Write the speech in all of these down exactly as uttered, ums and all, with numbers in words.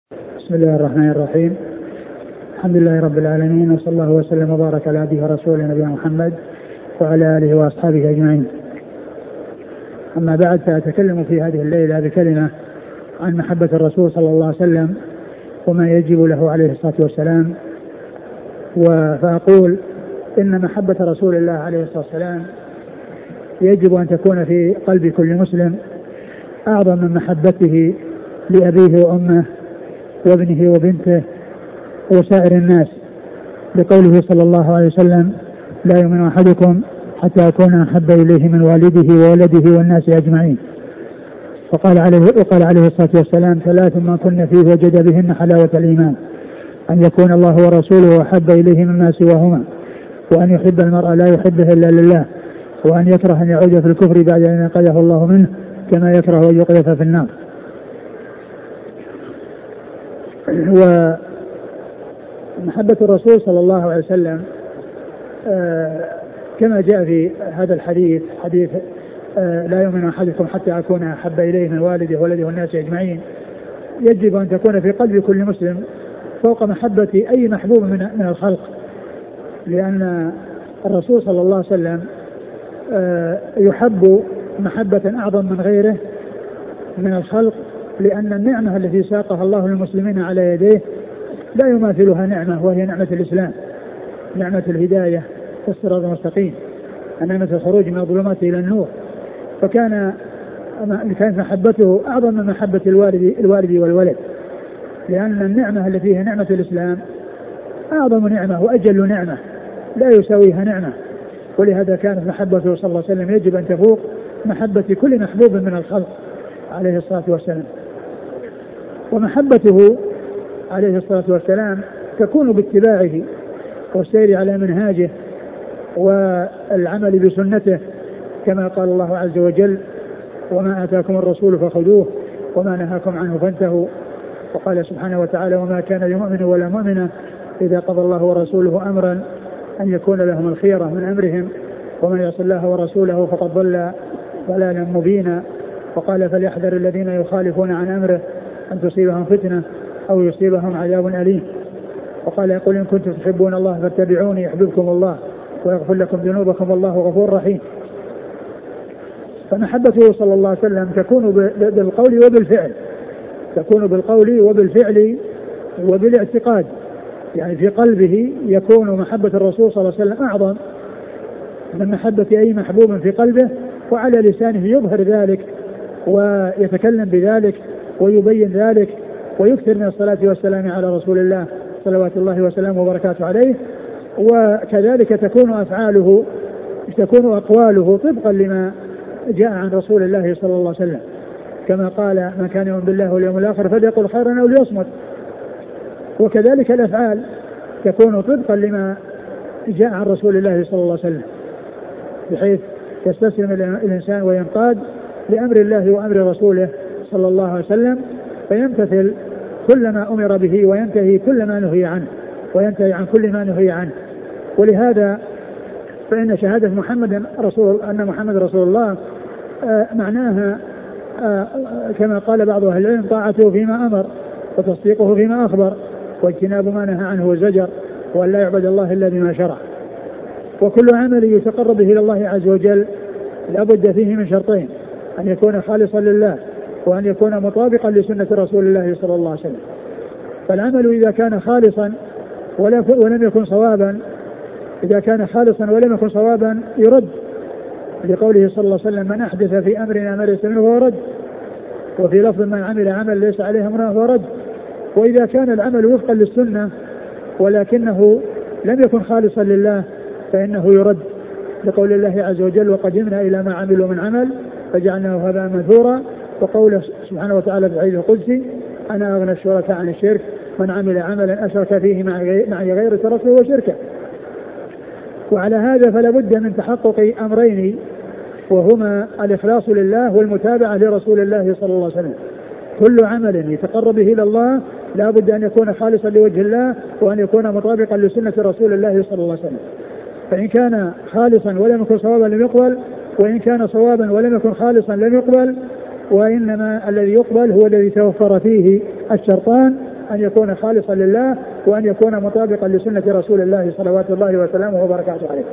بسم الله الرحمن الرحيم. الحمد لله رب العالمين، وصلى الله وسلم وبارك على عبده ورسوله نبينا محمد وعلى آله وأصحابه أجمعين. أما بعد، فأتكلم في هذه الليلة بكلمة عن محبة الرسول صلى الله عليه وسلم وما يجب له عليه الصلاة والسلام. فأقول إن محبة رسول الله عليه الصلاة والسلام يجب أن تكون في قلب كل مسلم أعظم من محبته لأبيه وأمه وابنه وبنته وسائر الناس، لقوله صلى الله عليه وسلم: لا يؤمن أحدكم حتى أكون أحب إليه من والده وولده والناس أجمعين. وقال عليه, وقال عليه الصلاة والسلام: ثلاث ما كن فيه وجد بهن حلاوة الإيمان: أن يكون الله ورسوله أحب إليه مما سواهما، وأن يحب المرء لا يحبه إلا لله، وأن يكره أن يعود في الكفر بعد أن ينقذه الله منه، كما يكره أن يقذف في النار. ومحبة الرسول صلى الله عليه وسلم آه كما جاء في هذا الحديث، حديث آه لا يؤمن أحدكم حتى أكون أحب إليه من والده وولده والناس أجمعين، يجب أن تكون في قلب كل مسلم فوق محبة أي محبوب من, من الخلق، لأن الرسول صلى الله عليه وسلم آه يحب محبة أعظم من غيره من الخلق، لأن النعمة التي ساقها الله للمسلمين على يديه لا يماثلها نعمة، وهي نعمة الإسلام، نعمة الهداية والصراط المستقيم، نعمة الخروج من الظلمات إلى النور. فكان كانت محبته أعظم من محبة الوالد, الوالد والولد، لأن النعمة التي هي نعمة الإسلام أعظم نعمة وأجل نعمة لا يساويها نعمة، ولهذا كانت محبته صلى الله عليه وسلم يجب أن تفوق محبة كل محبوب من الخلق عليه الصلاة والسلام. ومحبته عليه الصلاة والسلام تكون باتباعه والسير على منهاجه والعمل بسنته، كما قال الله عز وجل: وما آتاكم الرسول فخذوه وما نهاكم عنه فانتهوا. وقال سبحانه وتعالى: وما كان لمؤمن ولا مؤمنة إذا قضى الله ورسوله أمرا أن يكون لهم الخيرة من أمرهم ومن يعص الله ورسوله فقد ضل ضلالا مبينا. وقال: فليحذر الذين يخالفون عن أمره أن تصيبهم فتنة أو يصيبهم عذاب أليم. وقال: يقول: إن كنتم تحبون الله فاتبعوني يحببكم الله ويغفر لكم ذنوبكم والله غفور رحيم. فمحبته صلى الله عليه وسلم تكون بالقول وبالفعل، تكون بالقول وبالفعل وبالاعتقاد، يعني في قلبه يكون محبة الرسول صلى الله عليه وسلم أعظم من محبة أي محبوب في قلبه، وعلى لسانه يظهر ذلك ويتكلم بذلك ويبين ذلك ويكثر من الصلاة والسلام على رسول الله صلوات الله وسلامه وبركاته عليه. وكذلك تكون أفعاله تكون أقواله طبقا لما جاء عن رسول الله صلى الله عليه وسلم، كما قال: من كان يؤمن بالله واليوم الآخر فليقل خيرا أو ليصمت. وكذلك الأفعال تكون طبقا لما جاء عن رسول الله صلى الله عليه وسلم، بحيث يستسلم الإنسان وينقاد لأمر الله وأمر رسوله صلى الله عليه وسلم، فيمتثل كل ما أمر به وينتهي كل ما نهي عنه وينتهي عن كل ما نهي عنه. ولهذا فإن شهادة محمد رسول أن محمد رسول الله آه معناها آه كما قال بعض أهل العلم: طاعته فيما أمر وتصديقه فيما أخبر واجتناب ما نهى عنه وزجر، وأن لا يعبد الله إلا بما شرع. وكل عمل يتقرب به إلى الله عز وجل لا بد فيه من شرطين: أن يكون خالصا لله، وأن يكون مطابقا لسنة رسول الله صلى الله عليه وسلم. فالعمل إذا كان خالصا ولم يكن صوابا إذا كان خالصا ولم يكن صوابا يرد، لقوله صلى الله عليه وسلم: من أحدث في أمرنا ما ليس منه فهو رد. وفي لفظ: من عمل عمل ليس عليه أمرنا فهو رد. وإذا كان العمل وفقا للسنة ولكنه لم يكن خالصا لله فإنه يرد، لقول الله عز وجل: وقدمنا إلى ما عملوا من عمل فجعلناه هباء منثورا. وقوله سبحانه وتعالى في الحديث القدسي: أنا أغنى الشركاء عن الشرك من عمل عملا أشرك فيه معي غير تركته وشركه. وعلى هذا فلا بد من تحقق أمرين، وهما الإخلاص لله والمتابعة لرسول الله صلى الله عليه وسلم. كل عمل يتقرب به إلى الله لا بد أن يكون خالصا لوجه الله، وأن يكون مطابقا لسنة رسول الله صلى الله عليه وسلم. فإن كان خالصا ولم يكن صوابا لم يقبل، وإن كان صوابا ولم يكن خالصا لم يقبل. وإنما الذي يقبل هو الذي توفر فيه الشرطان أن يكون خالصا لله وأن يكون مطابقا لسنة رسول الله صلوات الله وسلامه وبركاته عليه.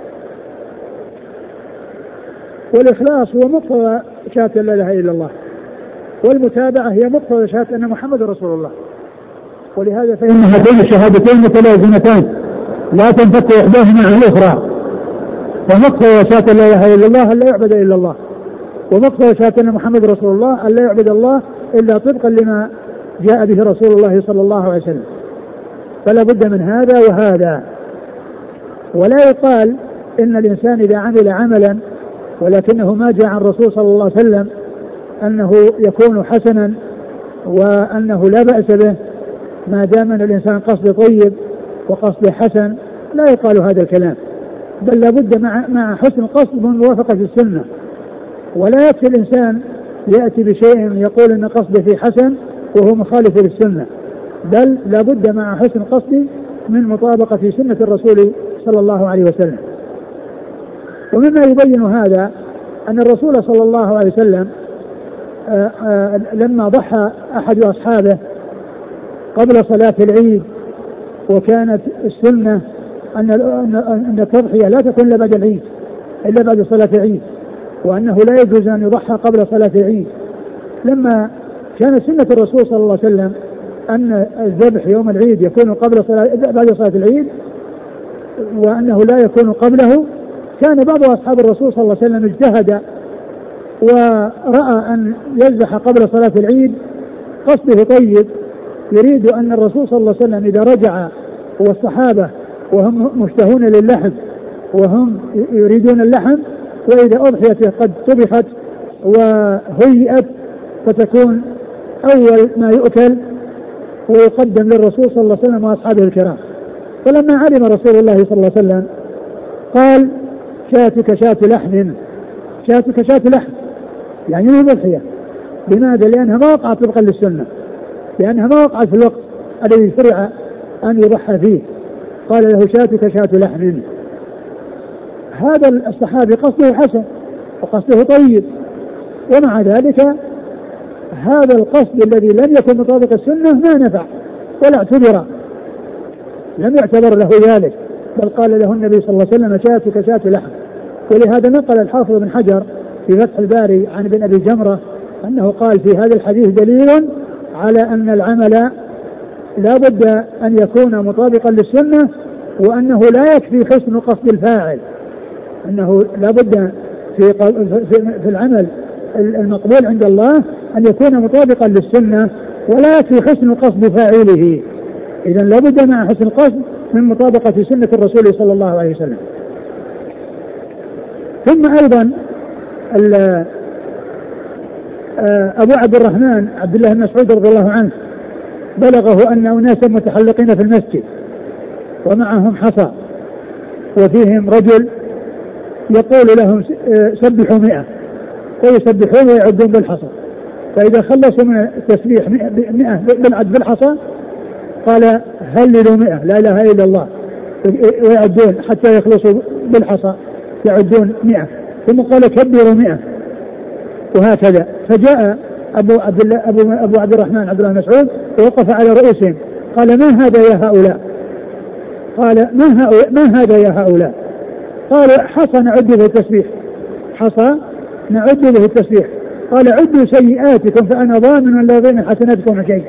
والإخلاص هو مقتضى شهادة لا إله إلا الله، والمتابعة هي مقتضى شهادة أن محمد رسول الله. ولهذا فإن هاتين الشهادتين متلازمتان لا تنفك إحداهما عن الأخرى. فمقتضى شهادة لا إله إلا الله أن لا يعبد إلا الله، ومقتضى شهادة أن محمد رسول الله أن لا يعبد الله إلا طبقا لما جاء به رسول الله صلى الله عليه وسلم. فلا بد من هذا وهذا. ولا يقال إن الإنسان إذا عمل عملا ولكنه ما جاء عن الرسول صلى الله عليه وسلم أنه يكون حسنا وأنه لا بأس به ما دام أن الإنسان قصد طيب وقصد حسن. لا يقال هذا الكلام، بل لابد مع, مع حسن القصد من موافقة السنة. ولا يكفي الإنسان يأتي بشيء يقول أن قصده فيه حسن وهو مخالف للسنة، بل لابد مع حسن القصد من مطابقة سنة الرسول صلى الله عليه وسلم. ومما يبين هذا أن الرسول صلى الله عليه وسلم آآ آآ لما ضحى أحد أصحابه قبل صلاة العيد، وكانت السنة أن أن التضحية لا تكون إلا بعد العيد إلا بعد صلاة العيد، وأنه لا يجوز أن يضحى قبل صلاة العيد. لما كانت سنة الرسول صلى الله عليه وسلم أن الذبح يوم العيد يكون قبل صلاة بعد صلاة العيد وأنه لا يكون قبله، كان بعض أصحاب الرسول صلى الله عليه وسلم اجتهد ورأى أن يذبح قبل صلاة العيد قصده طيب، يريد أن الرسول صلى الله عليه وسلم إذا رجع والصحابة وهم مشتهون للحم وهم يريدون اللحم، وإذا أضحيت قد طبخت وهيئت فتكون أول ما يؤكل ويقدم للرسول صلى الله عليه وسلم وأصحابه الكرام. فلما علم رسول الله صلى الله عليه وسلم قال شاتك شات لحم، شاتك شات لحم يعني من الضحية. لماذا؟ لأنها ما وقعت طبقا للسنة، لأنها ما وقعت في الوقت الذي شرع أن يضحى فيه. قال له شاتك شات لحم. هذا الصحابي قصده حسن وقصده طيب، ومع ذلك هذا القصد الذي لم يكن مطابق السنة ما نفع ولا اعتبر، لم يعتبر له ذلك، بل قال له النبي صلى الله عليه وسلم شاتك شات لحم. ولهذا نقل الحافظ بن حجر في فتح الباري عن ابن أبي جمرة أنه قال في هذا الحديث دليل على أن العمل لا بد أن يكون مطابقا للسنة، وأنه لا يكفي حسن قصد الفاعل، أنه لا بد في, في العمل المقبول عند الله أن يكون مطابقا للسنة، ولا يكفي حسن قصد فاعله. إذن لا بد مع حسن القصد من مطابقة سنة الرسول صلى الله عليه وسلم. ثم أيضا أبو عبد الرحمن عبد الله بن مسعود رضي الله عنه بلغه أن أناسا متحلقين في المسجد ومعهم حصى وفيهم رجل يقول لهم سبحوا مئة، ويسبحون ويعدون بالحصى، فإذا خلصوا من التسبيح مئة بالعد بالحصى قال هللوا مئة لا إله إلا الله، ويعدون حتى يخلصوا بالحصى يعدون مئة، ثم قال كبروا مئة، وهكذا. فجاء أبو عبد الله أبو, أبو عبد الرحمن عبد الله مسعود ووقف على رؤوسهم قال ما هذا يا هؤلاء؟ قال ما, هؤلاء ما هذا يا هؤلاء؟ قال حصى نعد به التسبيح، حصى نعد به التسبيح. قال عدوا سيئاتكم فأنا ضامن لا يضيع من حسناتكم شيء.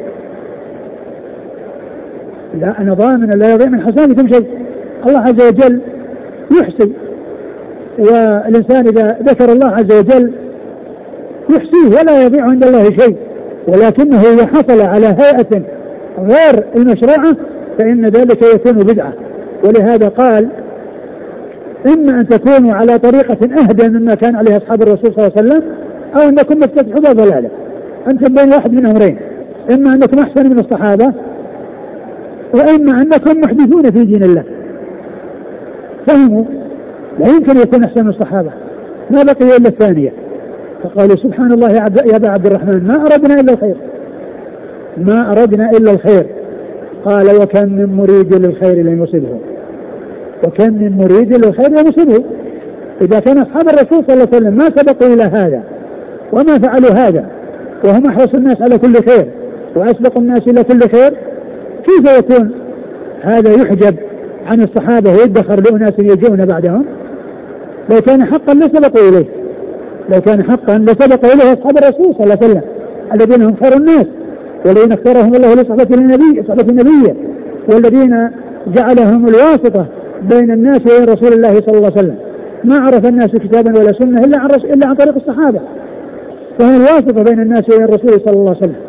لا أنا ضامن لا يضيع من حسناتكم شيء. الله عز وجل يحصي، والإنسان إذا ذكر الله عز وجل يحصيه ولا يضيع عند الله شيء، ولكنه إذا حصل على هيئة غير المشروعة فإن ذلك يكون بدعة. ولهذا قال إما أن تكونوا على طريقة أهدى مما كان عليه أصحاب الرسول صلى الله عليه وسلم، أو أنكم مفتتحوا ضلالة. أنتم بين واحد من أمرين، إما أنكم أحسن من الصحابة، وإما أنكم محدثون في دين الله. فهموا لا يمكن يكون أحسن من الصحابة، ما بقي إلا الثانية. فقالوا سبحان الله يا أبا عبد الرحمن ما أردنا إلا الخير، ما أردنا إلا الخير. قال وكم من مريد للخير لم يصبه، وكم من مريد للخير لم يصبه. إذا كان أصحاب الرسول صلى الله عليه وسلم ما سبقوا إلى هذا وما فعلوا هذا وهم أحرص الناس على كل خير، وأسبق الناس إلى كل خير، كيف يكون هذا يحجب عن الصحابة ويدخر لأناس يجون بعدهم؟ لو كان حقا لسبقوا إليه، لو كان حقا لسبقوا إليه أصحاب الرسول صلى الله عليه وسلم الذين هم خير الناس، والذين اختارهم الله لصحبة النبي صحبة النبي، والذين جعلهم الواسطة بين الناس وبين رسول الله صلى الله عليه وسلم. ما عرف الناس كتابا ولا سنة إلا عن إلا عن طريق الصحابة، فهم الواسطة بين الناس وبين الرسول صلى الله عليه وسلم.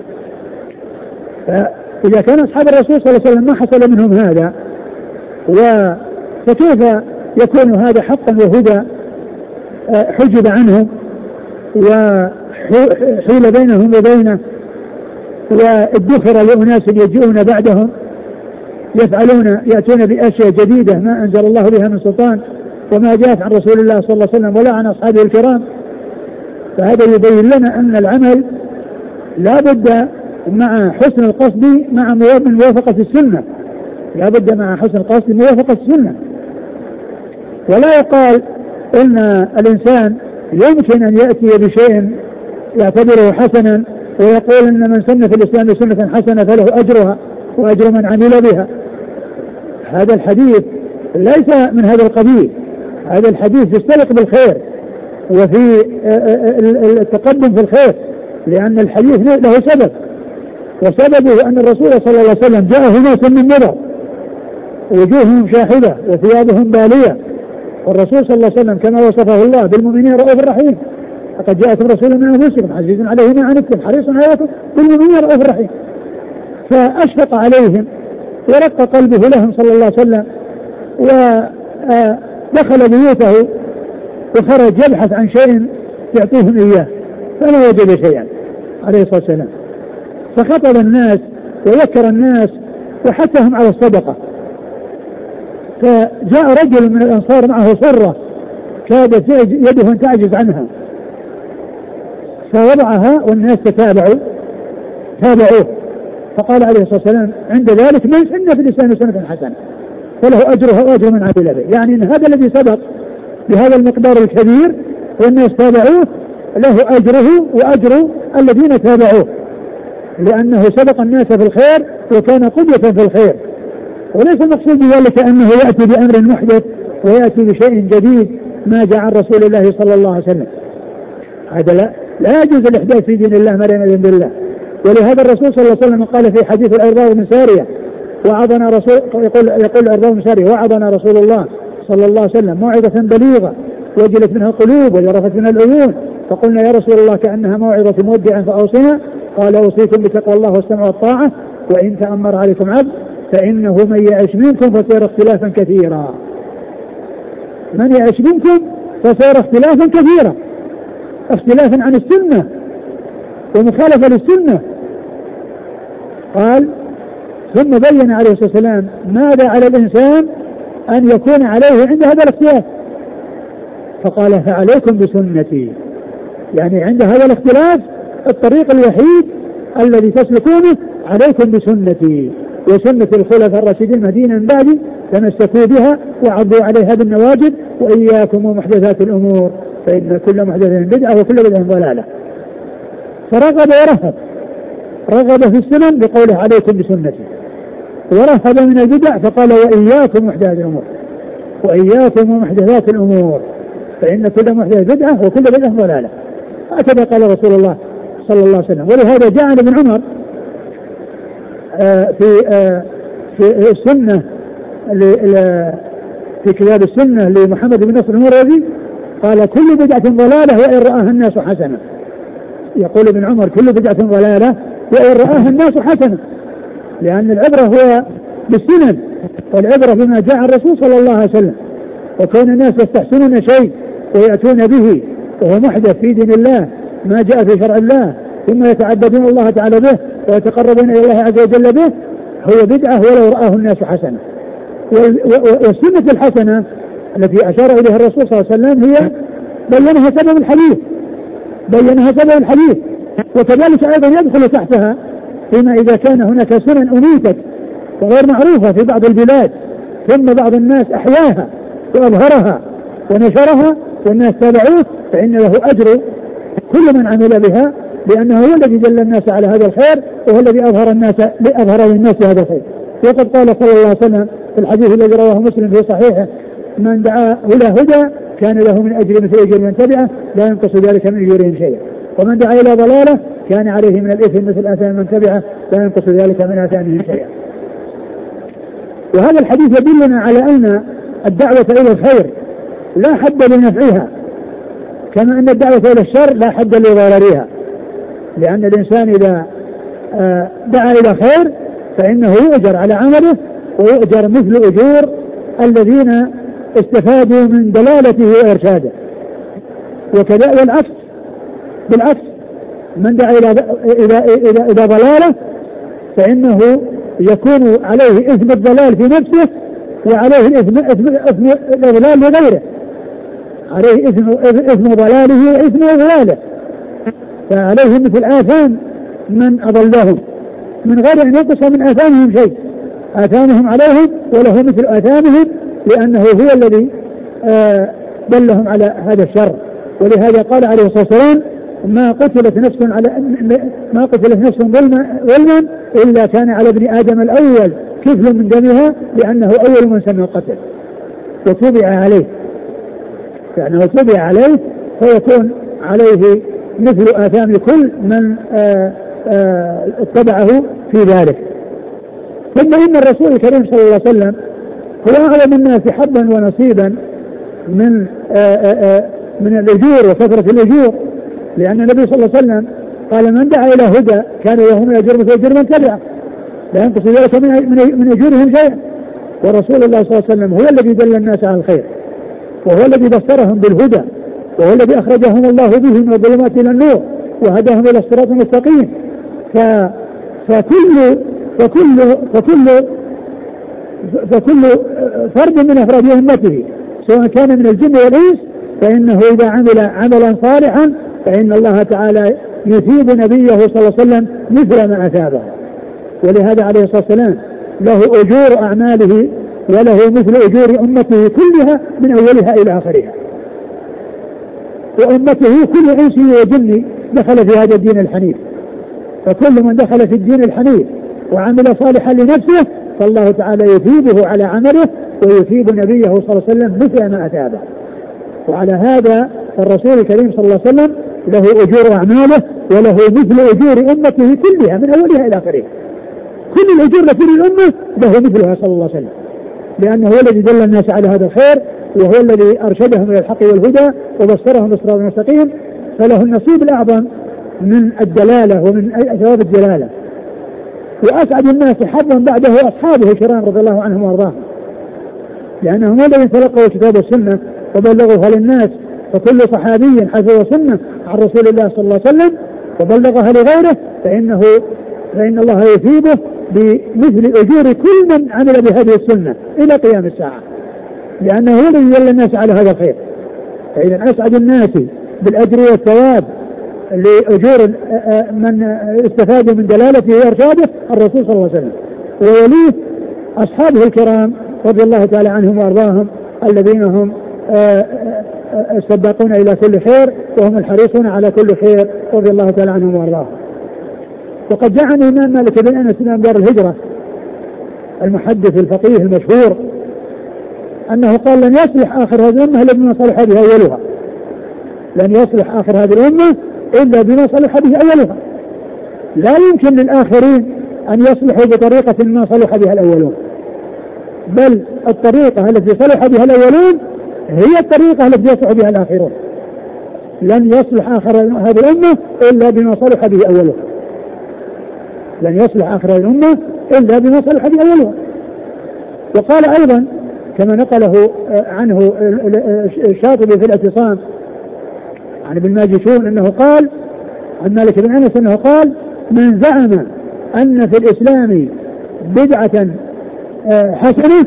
فإذا كان أصحاب الرسول صلى الله عليه وسلم ما حصل منهم هذا، فكيف يكون هذا حقا وهدى حجب عنهم وحيل بينهم وبينه، وادخر لأناس يجيئون بعدهم يفعلون يأتون بأشياء جديدة ما أنزل الله بها من سلطان وما جاءت عن رسول الله صلى الله عليه وسلم ولا عن أصحابه الكرام. فهذا يبين لنا أن العمل لا بد مع حسن القصد مع موافقة السنة، لا بد مع حسن القصد موافقة السنة. ولا يقال إن الإنسان يمكن أن يأتي بشيء يعتبره حسنا ويقول إن من سن في الإسلام سنة حسنة فله أجرها وأجر من عمل بها. هذا الحديث ليس من هذا القبيل، هذا الحديث يستلق بالخير وفي التقدم في الخير، لأن الحديث له سبب، وسببه أن الرسول صلى الله عليه وسلم جاءه ناس من مضر وجوههم شاحبة وثيابهم بالية، والرسول صلى الله عليه وسلم كما وصفه الله بالمؤمنين رؤوف رحيم، لقد جاءكم رسول من أنفسكم عزيز عليه ما عنتم حريص عليكم بالمؤمنين رؤوف رحيم. فأشفق عليهم ورق قلبه لهم صلى الله عليه وسلم، ودخل بيوته وخرج يبحث عن شيء يعطيهم إياه فما وجد شيئا عليه الصلاة والسلام، فخطب الناس وذكر الناس وحثهم على الصدقة. فجاء رجل من الأنصار معه صرة كادت يده أن تعجز عنها، فوضعها والناس تتابعوا تابعوه، فقال عليه الصلاة والسلام عند ذلك من سن في الإسلام سنة حسنة فله أجرها وأجر من عمل به. يعني أن هذا الذي سبق بهذا المقدار الكبير والناس تابعوه له أجره وأجر الذين تابعوه، لأنه سبق الناس في الخير وكان قدوة في الخير. وليس المقصود بذلك أنه يأتي بأمر محدث ويأتي بشيء جديد ما جاء عن رسول الله صلى الله عليه وسلم، هذا لا, لا يجوز الإحداث في دين الله ما لم يأذن بالله. ولهذا الرسول صلى الله عليه وسلم قال في حديث العرباض بن سارية وعظنا رسول يقول يقول العرباض بن سارية وعظنا رسول الله صلى الله عليه وسلم موعظة بليغة وجلت منها القلوب وجرفت منها العيون، فقلنا يا رسول الله كأنها موعظة مودع فأوصنا، قال أوصيكم بتقوى الله والسمع والطاعة وإن تأمر عليكم عبد فإنه من يعش منكم فسيرى اختلافا كثيرا. من يعش منكم فسيرى اختلافا كثيرا، اختلافا عن السنة ومخالفة للسنة. قال ثم بين عليه الصلاة والسلام ماذا على الإنسان أن يكون عليه عند هذا الاختلاف، فقال فعليكم بسنتي، يعني عند هذا الاختلاف الطريق الوحيد الذي تسلكونه عليكم بسنتي وسنة الخلفاء الراشدين المهديين من بعدي تمسكوا بها وعضوا عليها بالنواجذ وإياكم ومحدثات الأمور فإن كل محدثة بدعة وكل بدعة ضلالة. فرغب ورهب، رغب في السنن بقوله عليكم بسنتي، ورهب من البدع فقال وإياكم محدثات الأمور وإياكم ومحدثات الأمور فإن كل محدثة بدعة وكل بدعة ضلالة. هكذا قال رسول الله صلى الله عليه وسلم. ولهذا جاء ابن عمر آه في آه في السنة في كتاب السنة لمحمد بن نصر المروزي قال كل بدعة ضلالة وإن رآها الناس حسنة. يقول ابن عمر كل بدعة ضلالة وإن رآها الناس حسنة، لأن العبرة هو بالسنن والعبرة بما جاء الرسول صلى الله عليه وسلم. وكون الناس يستحسنون شيء ويأتون به وهو محدث في دين الله ما جاء في شرع الله ثم يتعبدون الله تعالى به ويتقربون إلى الله عز وجل به هو بدعة ولو رآه الناس حسنة. والسنة الحسنة التي أشار إليها الرسول صلى الله عليه وسلم هي بينها سبب الحديث بينها سبب الحديث وكذلك أيضا يدخل تحتها فيما إذا كان هناك سنن أميتت وغير معروفة في بعض البلاد ثم بعض الناس أحياها وأظهرها ونشرها والناس تابعوه فإن له أجر كل من عمل بها لأنه هو الذي دل الناس على هذا الخير، وهو الذي أظهر الناس أظهر للناس هذا الخير. وقد قال صلى الله عليه وسلم في الحديث الذي رواه مسلم في صحيحه: من دعا إلى هدى كان له من أجر مثل أجر من تبعه لا ينقص ذلك من أجورهم شيئا، ومن دعا إلى ضلالة كان عليه من الإثم مثل آثام من تبعه لا ينقص ذلك من آثامهم شيئا. وهذا الحديث يدلنا على أن الدعوة إلى الخير لا حد لنفعها، كما أن الدعوة إلى الشر لا حد لضررها، لأن الإنسان إذا دعا إلى خير فإنه يؤجر على عمله ويؤجر مثل أجور الذين استفادوا من دلالته وإرشاده. وكذا والعكس بالعكس، من دعا إلى إلى إلى إلى ضلالة فإنه يكون عليه إثم الضلال في نفسه وعليه إثم إثم الضلال لغيره، عليه إثم إثم ضلاله وإثم ضلاله، فعليه مثل آثام من أضلهم من غير أن ينقص من آثامهم شيء، آثامهم عليهم وله مثل آثامهم، لأنه هو الذي آه دلهم على هذا الشر. ولهذا قال عليه الصلاة والسلام: ما قتلت نفس على ما قتلت نفس ظلما ظلما إلا كان على ابن آدم الأول كفل من دمها، لأنه أول من سن القتل وتبع عليه، لأنه تبع عليه فيكون عليه مثل آثام كل من آآ آآ اتبعه في ذلك. ثم إن الرسول الكريم صلى الله عليه وسلم هو أعلم الناس حظا ونصيبا من آآ آآ من الأجور وكثرة الأجور، لأن النبي صلى الله عليه وسلم قال: من دعا إلى هدى كان له من أجر مثل أجر من تبعه لا ينقص ذلك من أجورهم شيئا. ورسول الله صلى الله عليه وسلم هو الذي دل الناس على الخير، وهو الذي بصرهم بالهدى، وهو الذي أخرجهم الله به من الظلمات إلى النور وهداهم إلى الصراط المستقيم. ف... فكل فكل فكل فكل فرد من أفراد أمته سواء كان من الجن والإنس فإنه إذا عمل عملا صالحا فإن الله تعالى يثيب نبيه صلى الله عليه وسلم مثل ما أثابه. ولهذا عليه الصلاة والسلام له أجور أعماله وله مثل أجور أمته كلها من أولها إلى آخرها، وأمته كل إنس وجن دخل في هذا الدين الحنيف، فكل من دخل في الدين الحنيف وعمل صالحا لنفسه فالله تعالى يثيبه على عمله ويثيب نبيه صلى الله عليه وسلم مثل ما أثابه. وعلى هذا الرسول الكريم صلى الله عليه وسلم له أجور أعماله وله مثل أجور أمته كلها من أولها إلى آخرها، كل الأجور لكل الأمة له مثلها صلى الله عليه وسلم، لأنه هو الذي دل الناس على هذا الخير وهو الذي أرشدهم إلى الحق والهدى وبصرهم بالصراط المستقيم، فله النصيب الأعظم من الدلالة ومن ثواب الدلالة. وأسعد الناس حظا بعده أصحابه الكرام رضي الله عنهم وارضاهم، لأنهم الذين تلقوا كتاب السنة وبلغوها للناس، فكل صحابي حفظ سنة عن رسول الله صلى الله عليه وسلم وبلغها لغيره فإنه فإن الله يثيبه بمثل أجور كل من عمل بهذه السنة إلى قيام الساعة، لأنه هو الذي دل الناس على هذا الخير. فإذا أسعد الناس بالأجر والثواب لأجور من استفادوا من دلالته وإرشاده الرسول صلى الله عليه وسلم، ويليه أصحابه الكرام رضي الله تعالى عنهم وأرضاهم الذين هم السباقون إلى كل خير وهم الحريصون على كل خير رضي الله تعالى عنهم وأرضاهم. وقد جاء عن الإمام مالك بن أنس إمام دار الهجرة المحدث الفقيه المشهور أنه قال: لن يصلح آخر هذه الأمة إلا بما صلح به أولها، لن يصلح آخر هذه الأمة إلا بما صلح به أولها. لا يمكن للآخرين أن يصلحوا بطريقة ما صلح بها الأولون، بل الطريقة التي صلح بها الأولون هي الطريقة التي يصلح بها الآخرون. لن يصلح آخر هذه الأمة إلا بما صلح به أولها، لن يصلح آخر هذه الأمة إلا بما صلح به أولها. وقال أيضا كما نقله عنه الشاطبي في الاعتصام عن ابن ماجشون أنه قال عن مالك بن أنس أنه قال: من زعم أن في الإسلام بدعة حسنة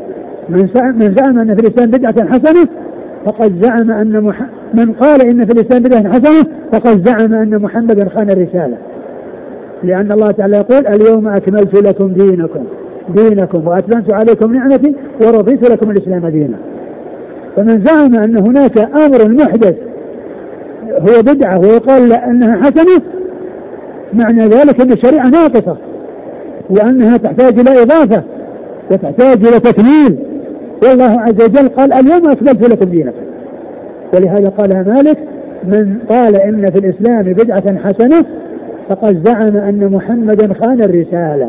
من زعم أن في الإسلام بدعة حسنة فقد زعم أن مح... من قال إن في الإسلام بدعة حسنة فقد زعم أن محمدا خان الرسالة، لأن الله تعالى يقول: اليوم أكملت لكم دينكم دينكم وأتممت عليكم نعمتي ورضيت لكم الإسلام دينا. فمن زعم أن هناك أمر محدث هو بدعة ويقال أنها حسنة معنى ذلك أن الشريعة ناقصة وأنها تحتاج إلى إضافة وتحتاج إلى تكميل. والله عز وجل قال اليوم أكملت لكم دينكم. ولهذا قال مالك من قال إن في الإسلام بدعة حسنة فقد زعم أن محمدا خان الرسالة،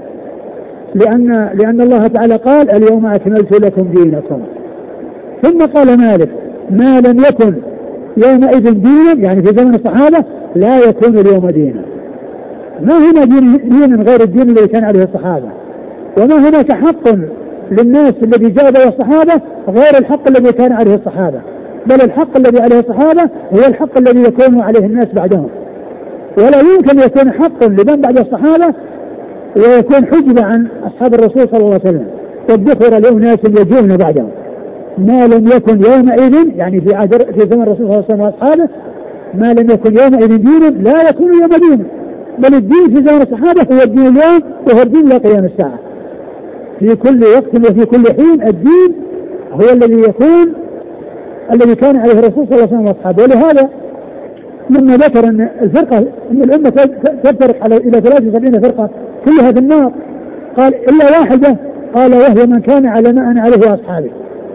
لأن, لأن الله تعالى قال اليوم أكملت لكم دينكم. ثم قال مالك ما لم يكن يومئذ دينا يعني في زمن الصحابة لا يكون اليوم دينا. ما هنا دين, دين غير الدين الذي كان عليه الصحابة، وما هناك حق للناس الذي جاء به الصحابة غير الحق الذي كان عليه الصحابة، بل الحق الذي عليه الصحابة هو الحق الذي يكون عليه الناس بعدهم. ولا يمكن يكون حق لمن بعد الصحابة ويكون حجب عن أصحاب الرسول صلى الله عليه وسلم والذكر لأناس يجون بعدهم. ما لم يكن يومئذ يعني في عهد في زمن الرسول صلى الله عليه وسلم وأصحابه ما لم يكن يومئذ دينا لا يكون يوم دين، بل الدين في زمن الصحابة هو الدين اليوم وهو الدين إلى قيام الساعة. في كل وقت وفي كل حين الدين هو الذي يكون الذي كان عليه الرسول صلى الله عليه وسلم واصحابه. ولهذا لما ذكر ان الفرقه ان الامه تفترق على الى ثلاث وسبعين فرقه كلها في النار قال الا واحده، قال وهي من كان على ما انا عليه واصحابي.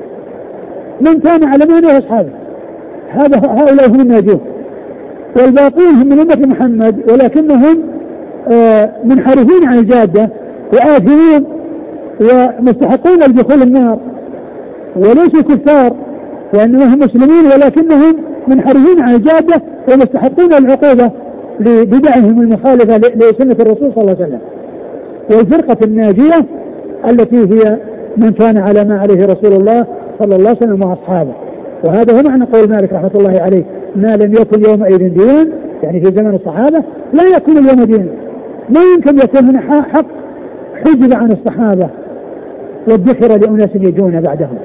من كان على ما انا واصحابي هذا هؤلاء هم الناجون، والباقون هم من امه محمد ولكنهم آه منحرفين عن الجاده وآثمين ومستحقون لدخول النار وليسوا كفار وإنما هم مسلمين ولكنهم منحرفين عن الجادة ومستحقون العقوبة لبدعهم المخالفة لسنة الرسول صلى الله عليه وسلم. والفرقة الناجية التي هي من كان على ما عليه رسول الله صلى الله عليه وسلم وأصحابه. وهذا هو معنى قول مالك رحمة الله عليه ما لم يكن يومئذ دين يعني في زمن الصحابة لا يكون اليوم دين. ما يمكن يكون هنا حق حجب عن الصحابة والذكر لأناس يجون بعدهم.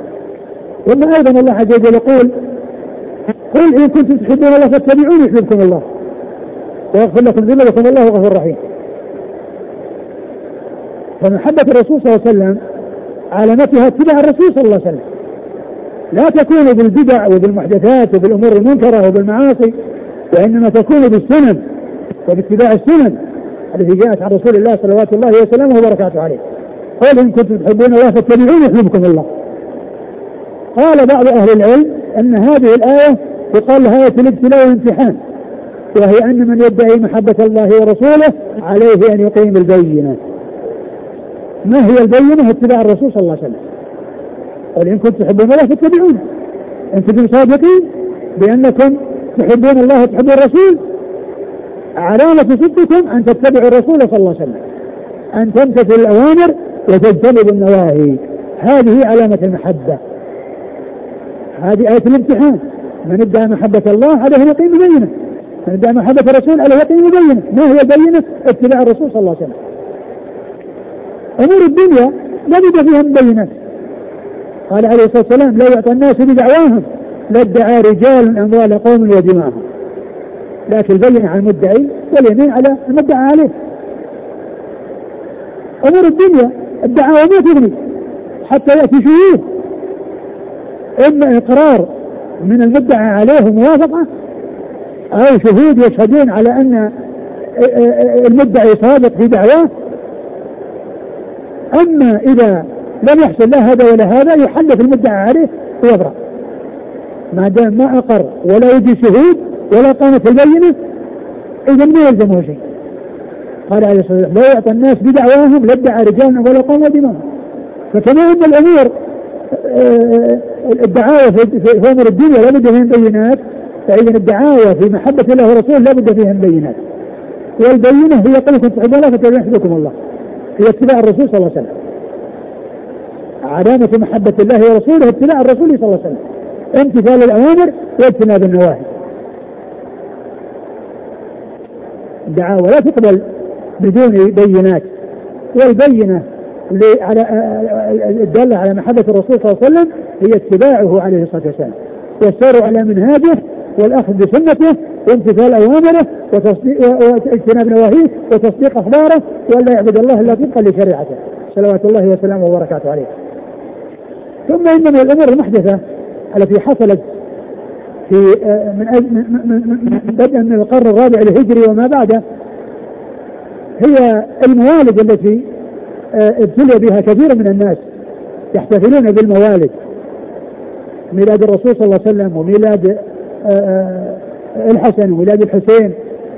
ثم أيضا الله عز وجل يقول قل إن كنتم تحبون الله فاتبعوني يحببكم الله ويغفر لكم ذنوبكم الله غفور رحيم. فمحبة الرسول صلى الله عليه وسلم علامتها اتباع الرسول صلى الله عليه وسلم، لا تكون بالبدع وبالمحدثات وبالأمور المنكرة وبالمعاصي، وإنما تكون بالسنن وباتباع السنن التي جاءت عن رسول الله صلوات الله وسلامه وبركاته عليه. قل إن كنتم تحبون الله فاتبعوني يحببكم الله. قال بعض أهل العلم أن هذه الآية يقال لها آية الابتلاء والامتحان، وهي أن من يدعي محبة الله ورسوله عليه أن يقيم البينة. ما هي البينة؟ اتباع الرسول صلى الله عليه وسلم. قل إن كنتم تحبون الله فاتبعوني، إن كنتم صادقين بأنكم تحبون الله وتحبون الرسول علامة صدقكم أن تتبعوا الرسول صلى الله عليه وسلم، أن تمتثلوا الأوامر وتجتنبوا النواهي، هذه علامة المحبة. هذه آية الامتحان. من ادعى محبة الله عليه أن يقيم بينه، من ادعى محبة الرسول عليه يقيم بينه. ما هي البينة؟ اتباع الرسول صلى الله عليه وسلم. أمور الدنيا لا بد فيها بينة. قال عليه الصلاة والسلام لا يعطى الناس بدعواهم لادعى رجال أموال قوم ودماءهم، لكن البينة على المدعي واليمين على المدعى عليه. أمور الدنيا الدعاوى ما تغني حتى يأتي شهود، إما إقرار من المدعى عليه موافقة أو شهود يشهدون على أن المدعي صادق في دعواه. أما إذا لم يحصل لا هذا ولا هذا يحلف المدعى عليه ويبرأ، ما دام ما أقر ولا يجي شهود ولا قامت البينة إذا ما يلزمه شيء. قال عليه الصلاة والسلام لا يعطى الناس بدعواهم لادعى رجال ولا قاموا دماءهم. فكما أن الأمور الدعاوى في أمر الدنيا لا بد فيهم بينات، فإذا الدعاوى في محبة الله ورسوله لا بد فيهم بينات. والبينة هي قولكم تحبون الله فتبعوا يحببكم الله، هي اتباع الرسول صلى الله عليه وسلم. علامة محبة الله ورسوله اتباع الرسول صلى الله عليه وسلم، امتثال الأوامر واجتناب النواهي. الدعاوى لا تقبل بدون بينات، والبينة على الدالة على محبة الرسول صلى الله عليه وسلم هي اتباعه عليه الصلاة والسلام والسير على منهاجه والأخذ بسنته وامتثال أوامره واجتناب نواهيه وتصديق أخباره ولا يعبد الله إلا طبقا لشريعته صلوات الله وسلامه وبركاته عليه. ثم إن من الأمور المحدثة التي حصلت في من بدءا من القرن الرابع الهجري وما بعده هي الموالد التي ابتلي بها كثير من الناس، يحتفلون بالموالد، ميلاد الرسول صلى الله عليه وسلم وميلاد الحسن وميلاد الحسين.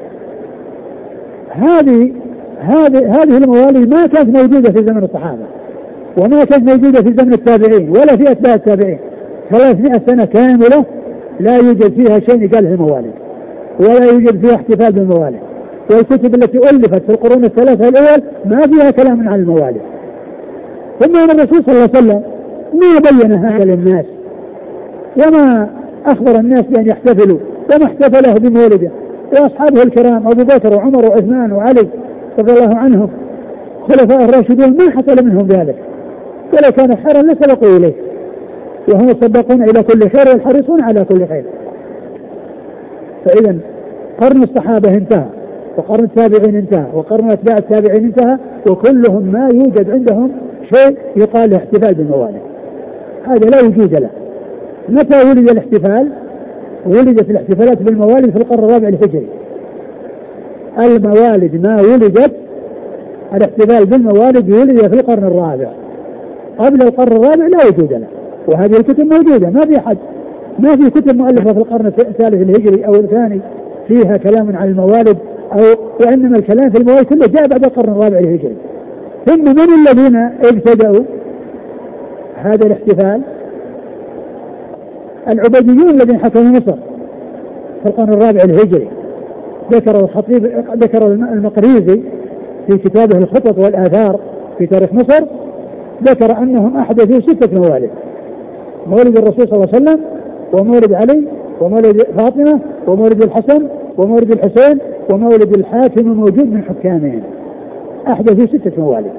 هذه هذه هذه الموالد ما كانت موجودة في زمن الصحابة، وما كانت موجودة في زمن التابعين ولا في أتباع التابعين. ثلاثمائة سنة كاملة لا يوجد فيها شيء يقال له موالد، ولا يوجد فيها احتفال بالموالد. والكتب التي ألفت في القرون الثلاثة الأول ما فيها كلام عن الموالد. ثم أن الرسول صلى الله عليه وسلم ما بين هذا للناس، وما أخبر الناس بأن يحتفلوا، وما احتفله بمولده. وأصحابه الكرام أبو بكر وعمر وعثمان وعلي رضي الله عنهم خلفاء الراشدون ما حصل منهم ذلك، ولو كان خيرا لسبقوا إليه، وهم السباقون إلى كل خير والحريصون على كل خير. فإذا قرن الصحابة انتهى، وقرن التابعين انتهى، وقرن أتباع التابعين انتهى، وكلهم ما يوجد عندهم شيء يقال له احتفال بالموالد. هذا لا وجود له. متى ولد الاحتفال؟ ولدت الاحتفالات بالموالد في القرن الرابع الهجري. الموالد ما ولدت، الاحتفال بالموالد ولد في القرن الرابع، قبل القرن الرابع لا وجود له. وهذه الكتب موجودة، ما في حد ما في كتب مؤلفة في القرن الثالث الهجري أو الثاني فيها كلام عن الموالد، أو وإنما الكلام في الموالد كله جاء بعد القرن الرابع الهجري. ثم من الذين ابتدأوا هذا الاحتفال؟ العبيديون الذين حكموا مصر في القرن الرابع الهجري. ذكر الخطيب ذكر المقريزي في كتابه الخطط والآثار في تاريخ مصر، ذكر أنهم أحدثوا ستة موالد: مولد الرسول صلى الله عليه وسلم، ومولد علي، ومولد فاطمة، ومولد الحسن، ومولد الحسين، ومولد الحاكم الموجود من حكامهم. أحدثوا ستة موالد.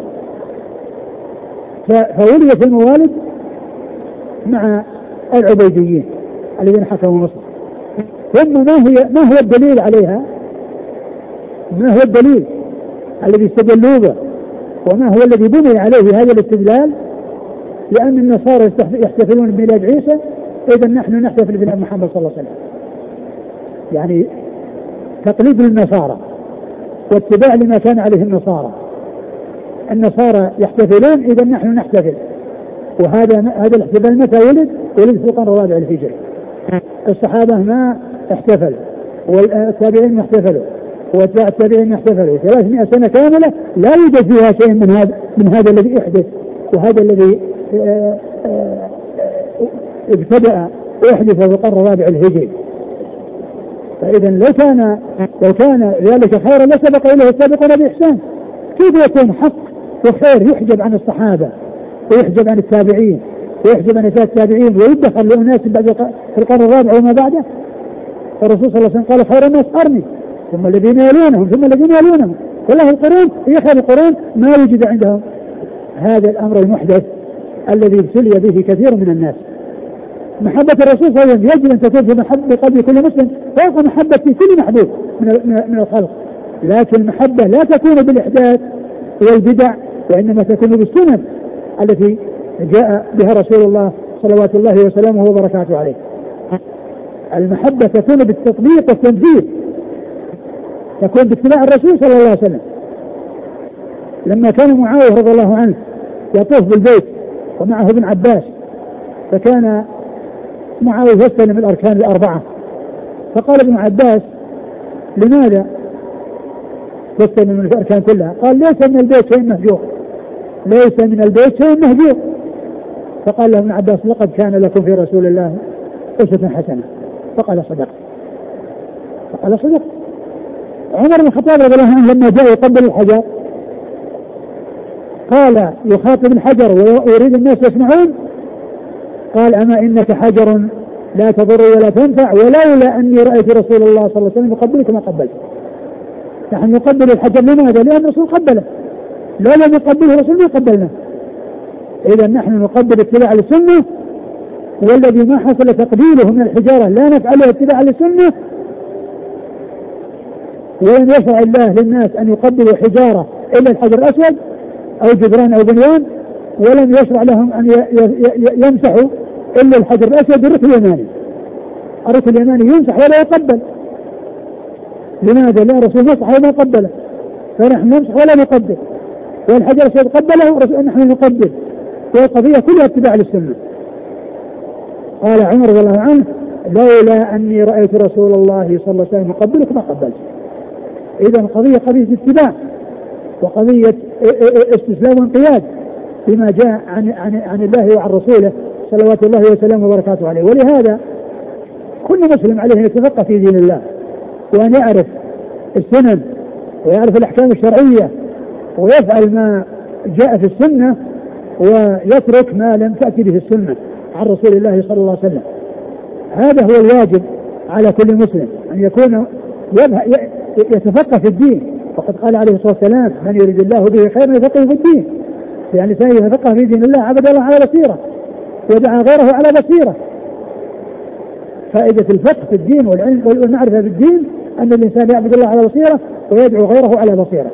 فولدت الموالد مع العبيديين الذين حكموا مصر. ثم ما هي ما هو الدليل عليها؟ ما هو الدليل الذي استدلوا به؟ وما هو الذي بني عليه هذا الاستدلال؟ لأن النصارى يحتفلون بميلاد عيسى، إذا نحن نحتفل بميلاد محمد صلى الله عليه وسلم. يعني تقليد للنصارى واتباع لما كان عليه النصارى. النصارى يحتفلون، إذا نحن نحتفل. وهذا هذا الاحتفال متى ولد؟ ولد في القرن الرابع الهجري. الصحابة ما احتفلوا، والتابعين ما احتفلوا، واتباع التابعين ما احتفلوا. ثلاثمائة سنة كاملة لا يوجد فيها شيء من هذا من هذا الذي احدث، وهذا الذي ابتدأ واحدث في القرن الرابع الهجري. فإذا لو كان لو كان ذلك خيرا لسبق إليه السابقون بإحسان. كيف يكون حق وخير يحجب عن الصحابة ويحجب عن التابعين ويحجب عن التابعين ويدخل لأناس بعد في القرن الرابع وما بعده؟ الرسول صلى الله عليه وسلم قال: خير الناس قرني، ثم الذين يلونهم، ثم الذين يلونهم. والله القرون هي خير القرون. ما وجد عندهم هذا الأمر المحدث الذي ابتلي به كثير من الناس. محبة الرسول صلى الله عليه وسلم يجب أن تكون في محبة قلب كل مسلم فوق محبة كل محبوب من الخلق، لكن المحبة لا تكون بالإحداث والبدع، وإنما تكون بالسنن التي جاء بها رسول الله صلوات الله وسلامه وبركاته عليه. المحبة تكون بالتطبيق والتنفيذ، تكون باتباع الرسول صلى الله عليه وسلم. لما كان معاوية رضي الله عنه يطوف بالبيت ومعه ابن عباس، فكان معاوية يستلم الأركان الأربعة، فقال ابن عباس: لماذا تستلم الأركان كلها؟ قال: ليس من البيت شيء مهجور، ليس من البيت شيء مهجور. فقال له ابن عباس: لقد كان لكم في رسول الله أسوة حسنة. فقال: صدقت. فقال: صدقت. عمر بن الخطاب رضي الله عنه لما جاء يقبل الحجر قال يخاطب الحجر ويريد الناس يسمعون، قال: أما إنك حجر لا تضر ولا تنفع، ولولا أني رأيت رسول الله صلى الله عليه وسلم يقبلك ما قبلت. نحن نقبل الحجر لماذا؟ لأن الرسول قبله، لا لم يقبله الرسول ما قبلنا. إذا نحن نقبل اتباع السنة، والذي ما حصل تقبيله من الحجارة لا نفعله اتباع السنة. ولم يشرع الله للناس أن يقبلوا حجارة إلا الحجر الأسود أو جدران أو بنيان، ولم يشرع لهم أن يمسحوا إلا الحجر الأسود والركن اليماني. الركن اليماني يمسح ولا يقبل. لماذا؟ لا، الرسول مسح وما قبله. فنحن نمسح ولا نقبل، والحجر الأسود قبله نحن نقبل، والقضية كلها اتباع للسنة. قال عمر رضي الله عنه لولا أني رأيت رسول الله صلى الله عليه وسلم يقبلك ما قبلت. إذا القضية قضية اتباع وقضية استسلام وانقياد بما جاء عن, عن, عن الله وعن رسوله صلوات الله وسلامه وبركاته عليه. ولهذا كل مسلم عليه أن يتفقه في دين الله وأن يعرف السنن ويعرف الأحكام الشرعية ويفعل ما جاء في السنة ويترك ما لم تأتي به السنة عن رسول الله صلى الله عليه وسلم. هذا هو الواجب على كل مسلم أن يكون يتفقه في الدين. وقد قال عليه الصلاة والسلام من يريد الله به خيرا يفقه في الدين، يعني يتفقه في دين الله عبد الله على بصيرة ودعا غيره على بصيرة. فائدة الفقه في الدين والعلم والمعرفة في الدين أن الإنسان يعبد الله على بصيرة ويدعو غيره على بصيرة.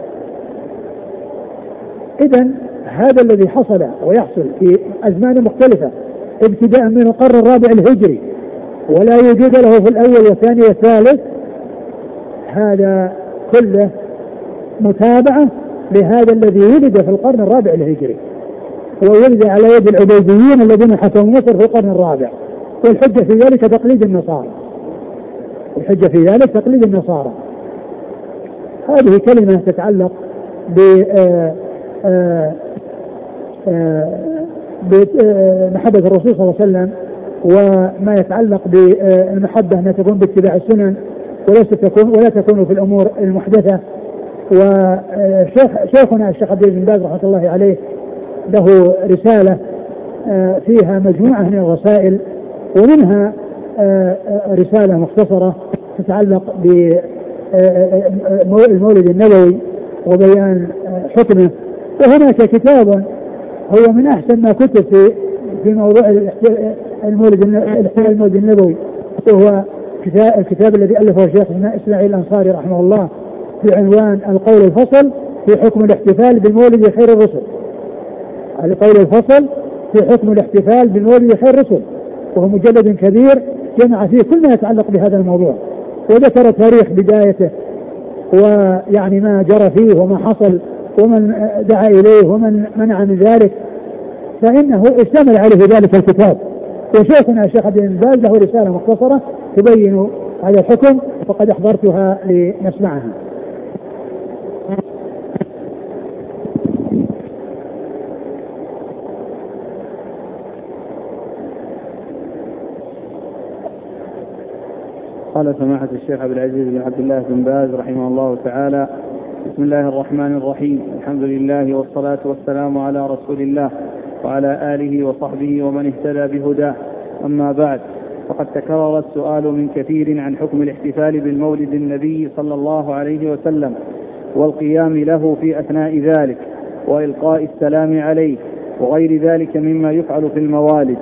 إذن هذا الذي حصل ويحصل في أزمان مختلفة ابتداء من القرن الرابع الهجري ولا يوجد له في الأول والثاني والثالث، هذا كله متابعة لهذا الذي ولد في القرن الرابع الهجري، وولد على يد العبيديين الذين حكموا مصر في القرن الرابع. والحجة في ذلك تقليد النصارى، الحجة في ذلك تقليد النصارى. هذه كلمة تتعلق ب بمحبة الرسول صلى الله عليه وسلم، وما يتعلق بالمحبة أنها تكون باتباع السنن وليس تكون ولا تكون في الأمور المحدثة. وشيخنا الشيخ عبد العزيز بن باز رحمة الله عليه له رسالة فيها مجموعة من الرسائل، ومنها رسالة مختصرة تتعلق بالمولد النبوي وبيان حكمه. وهناك كتاب هو من أحسن ما كتب في في موضوع المولد المولد النبوي، وهو الكتاب الذي ألفه الشيخ إسماعيل الأنصاري رحمه الله بعنوان القول الفصل في حكم الاحتفال بمولد خير الرسل. القول الفصل في حكم الاحتفال بمولد خير الرسل، وهو مجلد كبير جمع فيه كل ما يتعلق بهذا الموضوع، وذكر تاريخ بدايته ويعني ما جرى فيه وما حصل ومن دعا إليه ومن منع من ذلك، فإنه اشتمل عليه ذلك الكتاب. وشيخنا الشيخ عبد العزيز بن باز له رسالة مختصرة تبين هذا الحكم، وقد أحضرتها لنسمعها. قال سماحة الشيخ عبد العزيز بن عبد الله بن باز رحمه الله تعالى: بسم الله الرحمن الرحيم، الحمد لله والصلاة والسلام على رسول الله وعلى آله وصحبه ومن اهتدى بهداه، أما بعد، فقد تكرر السؤال من كثير عن حكم الاحتفال بالمولد النبي صلى الله عليه وسلم والقيام له في أثناء ذلك وإلقاء السلام عليه وغير ذلك مما يفعل في الموالد.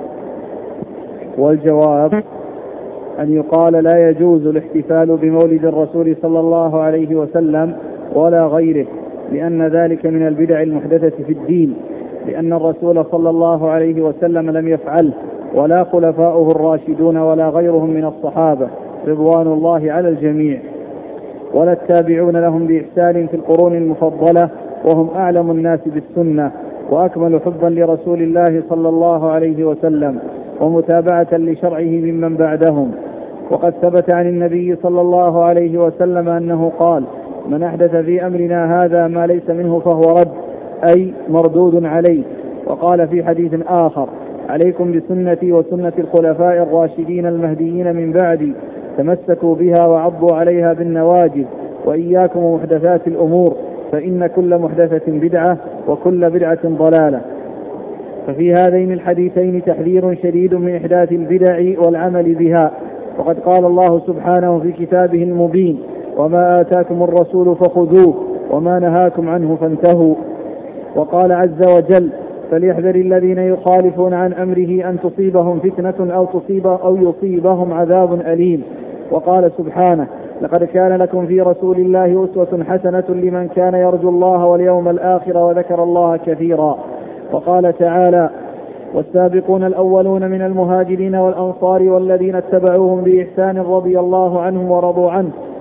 والجواب أن يقال لا يجوز الاحتفال بمولد الرسول صلى الله عليه وسلم ولا غيره، لأن ذلك من البدع المحدثة في الدين، لأن الرسول صلى الله عليه وسلم لم يفعله ولا خلفاؤه الراشدون ولا غيرهم من الصحابة رضوان الله على الجميع، ولا التابعون لهم بإحسان في القرون المفضلة، وهم أعلم الناس بالسنة وأكمل حبا لرسول الله صلى الله عليه وسلم ومتابعة لشرعه ممن بعدهم. وقد ثبت عن النبي صلى الله عليه وسلم أنه قال: من أحدث في أمرنا هذا ما ليس منه فهو رد، أي مردود عليه. وقال في حديث آخر: عليكم بسنتي وسنة الخلفاء الراشدين المهديين من بعدي، تمسكوا بها وعضوا عليها بالنواجذ، وإياكم ومحدثات الأمور، فإن كل محدثة بدعة وكل بدعة ضلالة. ففي هذين الحديثين تحذير شديد من إحداث البدع والعمل بها. وقد قال الله سبحانه في كتابه المبين: وما آتاكم الرسول فخذوه وما نهاكم عنه فانتهوا. وقال عز وجل: فليحذر الذين يخالفون عن أمره أن تصيبهم فتنة أو تصيب أو يصيبهم عذاب أليم. وقال سبحانه: لقد كان لكم في رسول الله أسوة حسنة لمن كان يرجو الله واليوم الآخر وذكر الله كثيرا. وقال تعالى: والسابقون الأولون من المهاجرين والأنصار والذين اتبعوهم بإحسان رضي الله عنهم ورضوا عنه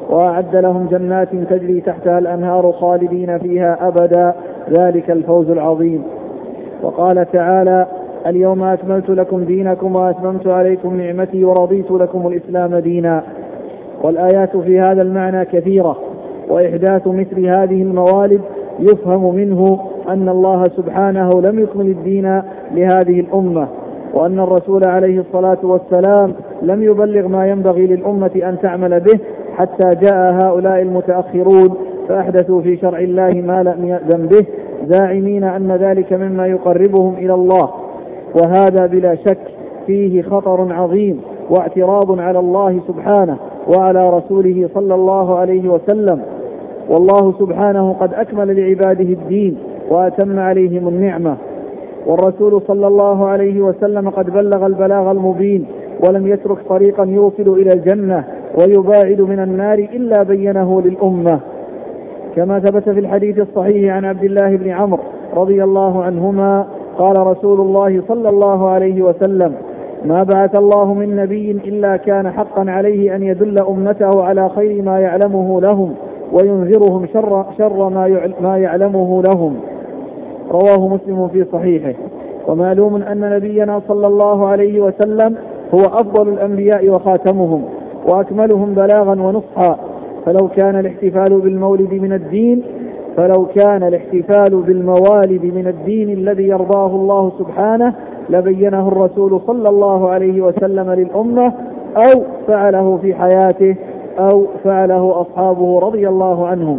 وأعد لهم جنات تجري تحتها الأنهار خالدين فيها أبدا ذلك الفوز العظيم. وقال تعالى اليوم أكملت لكم دينكم وأتممت عليكم نعمتي ورضيت لكم الإسلام دينا. والآيات في هذا المعنى كثيرة، وإحداث مثل هذه الموالد يفهم منه أن الله سبحانه لم يكمل الدين لهذه الأمة، وأن الرسول عليه الصلاة والسلام لم يبلغ ما ينبغي للأمة أن تعمل به حتى جاء هؤلاء المتأخرون فأحدثوا في شرع الله ما لم يأذن به، زاعمين أن ذلك مما يقربهم إلى الله. وهذا بلا شك فيه خطر عظيم واعتراض على الله سبحانه وعلى رسوله صلى الله عليه وسلم. والله سبحانه قد أكمل لعباده الدين وأتم عليهم النعمة، والرسول صلى الله عليه وسلم قد بلغ البلاغ المبين ولم يترك طريقا يوصل إلى الجنة ويباعد من النار إلا بينه للأمة، كما ثبت في الحديث الصحيح عن عبد الله بن عمرو رضي الله عنهما قال رسول الله صلى الله عليه وسلم: ما بعث الله من نبي إلا كان حقا عليه أن يدل أمته على خير ما يعلمه لهم وينذرهم شر, شر ما يعلمه لهم. رواه مسلم في صحيحه. ومعلوم أن نبينا صلى الله عليه وسلم هو أفضل الأنبياء وخاتمهم وأكملهم بلاغا ونصحا، فلو كان الاحتفال بالمولد من الدين فلو كان الاحتفال بالموالد من الدين الذي يرضاه الله سبحانه لبينه الرسول صلى الله عليه وسلم للأمة، أو فعله في حياته أو فعله أصحابه رضي الله عنهم.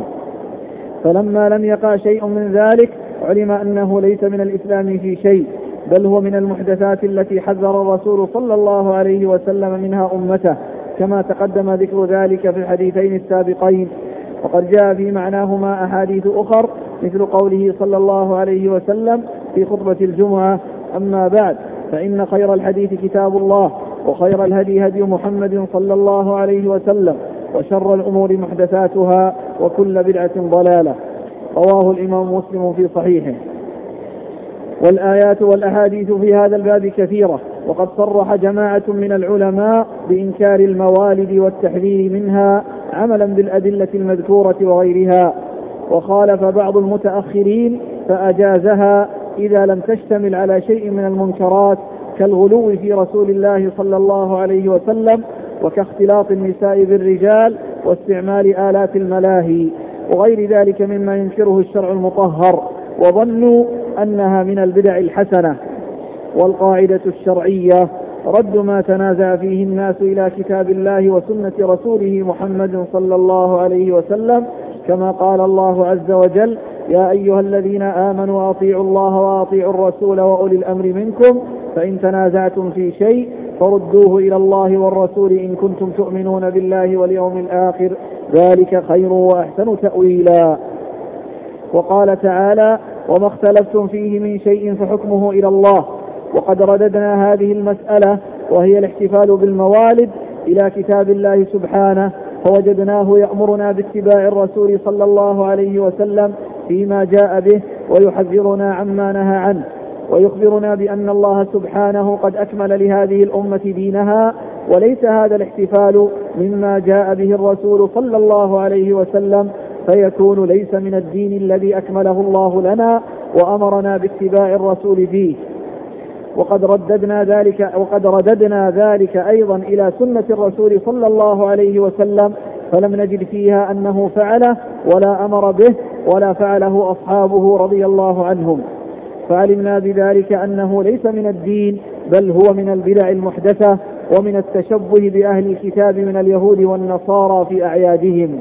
فلما لم يقع شيء من ذلك علم أنه ليس من الإسلام في شيء، بل هو من المحدثات التي حذر الرسول صلى الله عليه وسلم منها أمته، كما تقدم ذكر ذلك في الحديثين السابقين. وقد جاء في معناهما أحاديث أخر مثل قوله صلى الله عليه وسلم في خطبة الجمعة: أما بعد فإن خير الحديث كتاب الله، وخير الهدي هدي محمد صلى الله عليه وسلم، وشر الأمور محدثاتها، وكل بدعة ضلالة. رواه الإمام مسلم في صحيحه. والآيات والأحاديث في هذا الباب كثيرة، وقد صرح جماعة من العلماء بإنكار الموالد والتحذير منها عملا بالأدلة المذكورة وغيرها، وخالف بعض المتأخرين فأجازها إذا لم تشتمل على شيء من المنكرات كالغلو في رسول الله صلى الله عليه وسلم، وكاختلاط النساء بالرجال، واستعمال آلات الملاهي، وغير ذلك مما ينكره الشرع المطهر، وظنوا أنها من البدع الحسنة. والقاعدة الشرعية رد ما تنازع فيه الناس إلى كتاب الله وسنة رسوله محمد صلى الله عليه وسلم، كما قال الله عز وجل: يا أيها الذين آمنوا أطيعوا الله وأطيعوا الرسول وأولي الأمر منكم، فإن تنازعتم في شيء فردوه إلى الله والرسول إن كنتم تؤمنون بالله واليوم الآخر، ذلك خير وأحسن تأويلا. وقال تعالى: وما اختلفتم فيه من شيء فحكمه إلى الله. وقد رددنا هذه المسألة وهي الاحتفال بالموالد إلى كتاب الله سبحانه، فوجدناه يأمرنا باتباع الرسول صلى الله عليه وسلم فيما جاء به، ويحذرنا عما نهى عنه، ويخبرنا بأن الله سبحانه قد أكمل لهذه الأمة دينها، وليس هذا الاحتفال مما جاء به الرسول صلى الله عليه وسلم، فيكون ليس من الدين الذي أكمله الله لنا وأمرنا باتباع الرسول فيه. وقد رددنا ذلك وقد رددنا ذلك أيضا إلى سنة الرسول صلى الله عليه وسلم، فلم نجد فيها أنه فعله ولا أمر به ولا فعله أصحابه رضي الله عنهم، فعلمنا بذلك أنه ليس من الدين، بل هو من البدع المحدثة ومن التشبه بأهل الكتاب من اليهود والنصارى في أعيادهم.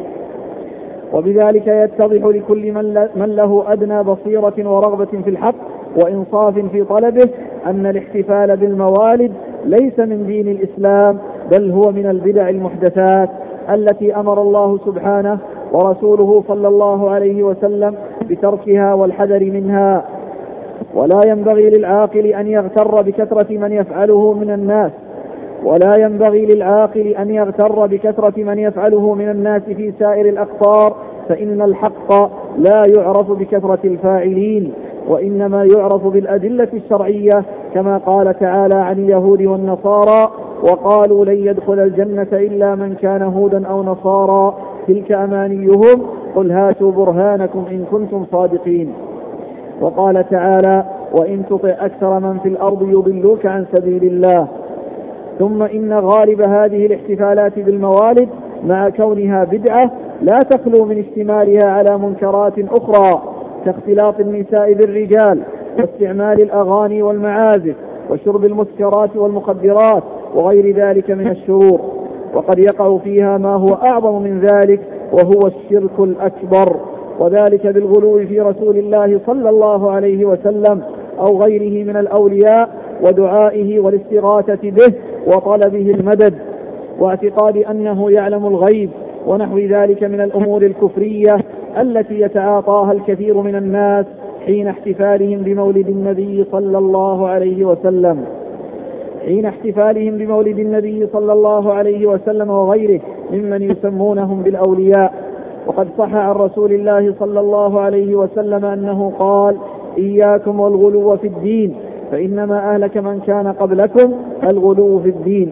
وبذلك يتضح لكل من له أدنى بصيرة ورغبة في الحق وإنصاف في طلبه أن الاحتفال بالموالد ليس من دين الإسلام، بل هو من البدع المحدثات التي أمر الله سبحانه ورسوله صلى الله عليه وسلم بتركها والحذر منها. ولا ينبغي للعاقل أن يغتر بكثرة من يفعله من الناس ولا ينبغي للعاقل أن يغتر بكثرة من يفعله من الناس في سائر الأقطار، فإن الحق لا يعرف بكثرة الفاعلين، وإنما يعرف بالأدلة الشرعية، كما قال تعالى عن اليهود والنصارى: وقالوا لن يدخل الجنة إلا من كان هودا أو نصارى، تلك أمانيهم قل هاتوا برهانكم إن كنتم صادقين. وقال تعالى وإن تطع أكثر من في الأرض يضلوك عن سبيل الله. ثم إن غالب هذه الاحتفالات بالموالد مع كونها بدعة لا تخلو من اشتمالها على منكرات أخرى كاختلاط النساء بالرجال واستعمال الأغاني والمعازف وشرب المسكرات والمخدرات وغير ذلك من الشرور، وقد يقع فيها ما هو أعظم من ذلك وهو الشرك الأكبر، وذلك بالغلو في رسول الله صلى الله عليه وسلم أو غيره من الأولياء ودعائه والاستغاثة به وطلبه المدد واعتقاد أنه يعلم الغيب ونحو ذلك من الأمور الكفرية التي يتعاطاها الكثير من الناس حين احتفالهم بمولد النبي صلى الله عليه وسلم حين احتفالهم بمولد النبي صلى الله عليه وسلم وغيره ممن يسمونهم بالأولياء. وقد صح عن رسول الله صلى الله عليه وسلم أنه قال إياكم والغلو في الدين فإنما أهلك من كان قبلكم الغلو في الدين.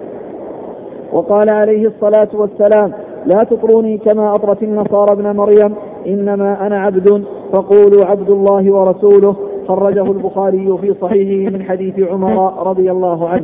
وقال عليه الصلاة والسلام لا تطروني كما أطرت النصارى ابن مريم إنما أنا عبد فقولوا عبد الله ورسوله، خرجه البخاري في صحيحه من حديث عمر رضي الله عنه.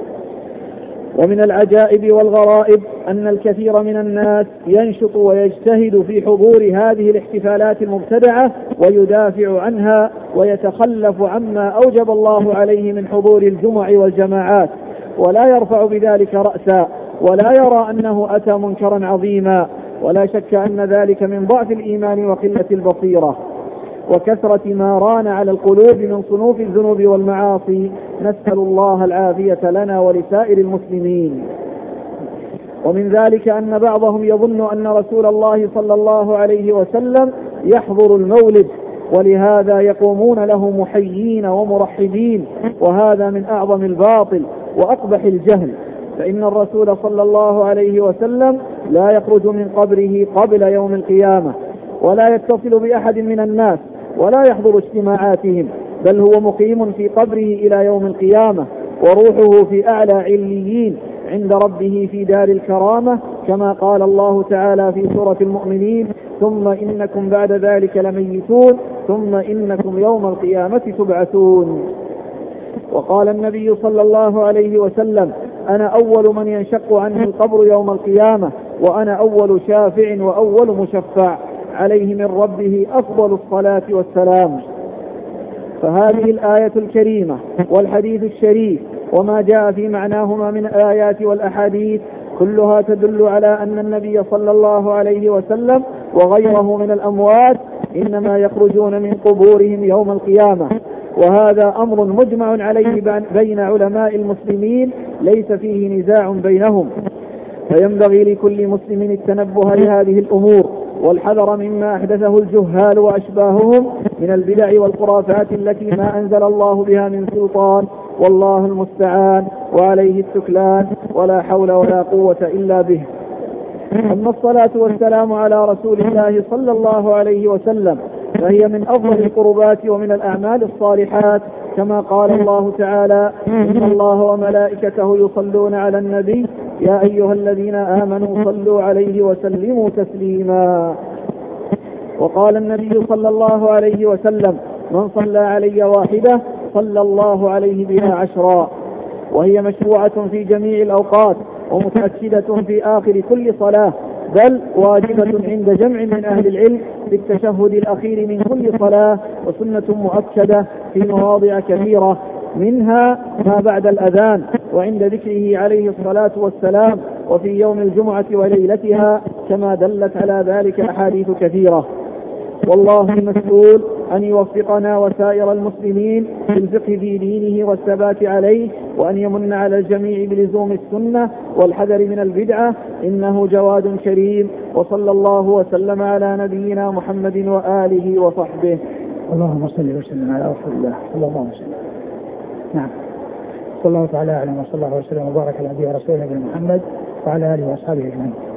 ومن العجائب والغرائب أن الكثير من الناس ينشط ويجتهد في حضور هذه الاحتفالات المبتدعة ويدافع عنها ويتخلف عما أوجب الله عليه من حضور الجمع والجماعات ولا يرفع بذلك رأسا ولا يرى أنه أتى منكرا عظيما، ولا شك أن ذلك من ضعف الإيمان وقلة البصيرة وكثرة ما ران على القلوب من صنوف الذنوب والمعاصي، نسأل الله العافية لنا ولسائر المسلمين. ومن ذلك أن بعضهم يظن أن رسول الله صلى الله عليه وسلم يحضر المولد ولهذا يقومون له محيين ومرحبين، وهذا من أعظم الباطل وأقبح الجهل، فإن الرسول صلى الله عليه وسلم لا يخرج من قبره قبل يوم القيامة ولا يتصل بأحد من الناس ولا يحضر اجتماعاتهم، بل هو مقيم في قبره إلى يوم القيامة وروحه في أعلى عليين عند ربه في دار الكرامة، كما قال الله تعالى في سورة المؤمنين ثم إنكم بعد ذلك لميتون ثم إنكم يوم القيامة تبعثون. وقال النبي صلى الله عليه وسلم أنا أول من ينشق عنه القبر يوم القيامة وأنا أول شافع وأول مشفع عليه من ربه أفضل الصلاة والسلام. فهذه الآية الكريمة والحديث الشريف وما جاء في معناهما من الآيات والأحاديث كلها تدل على أن النبي صلى الله عليه وسلم وغيره من الأموات إنما يخرجون من قبورهم يوم القيامة، وهذا أمر مجمع عليه بين علماء المسلمين ليس فيه نزاع بينهم، فينبغي لكل مسلم التنبه لهذه الأمور والحذر مما أحدثه الجهال وأشباههم من البدع والخرافات التي ما أنزل الله بها من سلطان، والله المستعان وعليه التكلان ولا حول ولا قوة إلا به. أما الصلاة والسلام على رسول الله صلى الله عليه وسلم فهي من أفضل القربات ومن الأعمال الصالحات، كما قال الله تعالى إن الله وملائكته يصلون على النبي يا أيها الذين آمنوا صلوا عليه وسلموا تسليما. وقال النبي صلى الله عليه وسلم من صلى علي واحدة صلى الله عليه بها عشرا، وهي مشروعة في جميع الأوقات ومتأكدة في آخر كل صلاة، بل واجبة عند جمع من أهل العلم في التشهد الأخير من كل صلاة، وسنة مؤكدة في مواضع كثيرة منها ما بعد الأذان وعند ذكره عليه الصلاة والسلام وفي يوم الجمعة وليلتها، كما دلت على ذلك أحاديث كثيرة. والله المسؤول أن يوفقنا وسائر المسلمين في الفقه في دينه والثبات عليه، وأن يمن على الجميع بلزوم السنة والحذر من البدعة، إنه جواد كريم. وصلى الله وسلم على نبينا محمد وآله وصحبه. اللهم صل وسلم على رسول الله صلى الله عليه وسلم. نعم. صلى الله تعالى أعلم وصلى الله وسلم وبارك على نبينا ورسوله محمد وعلى آله وأصحابه أجمعين.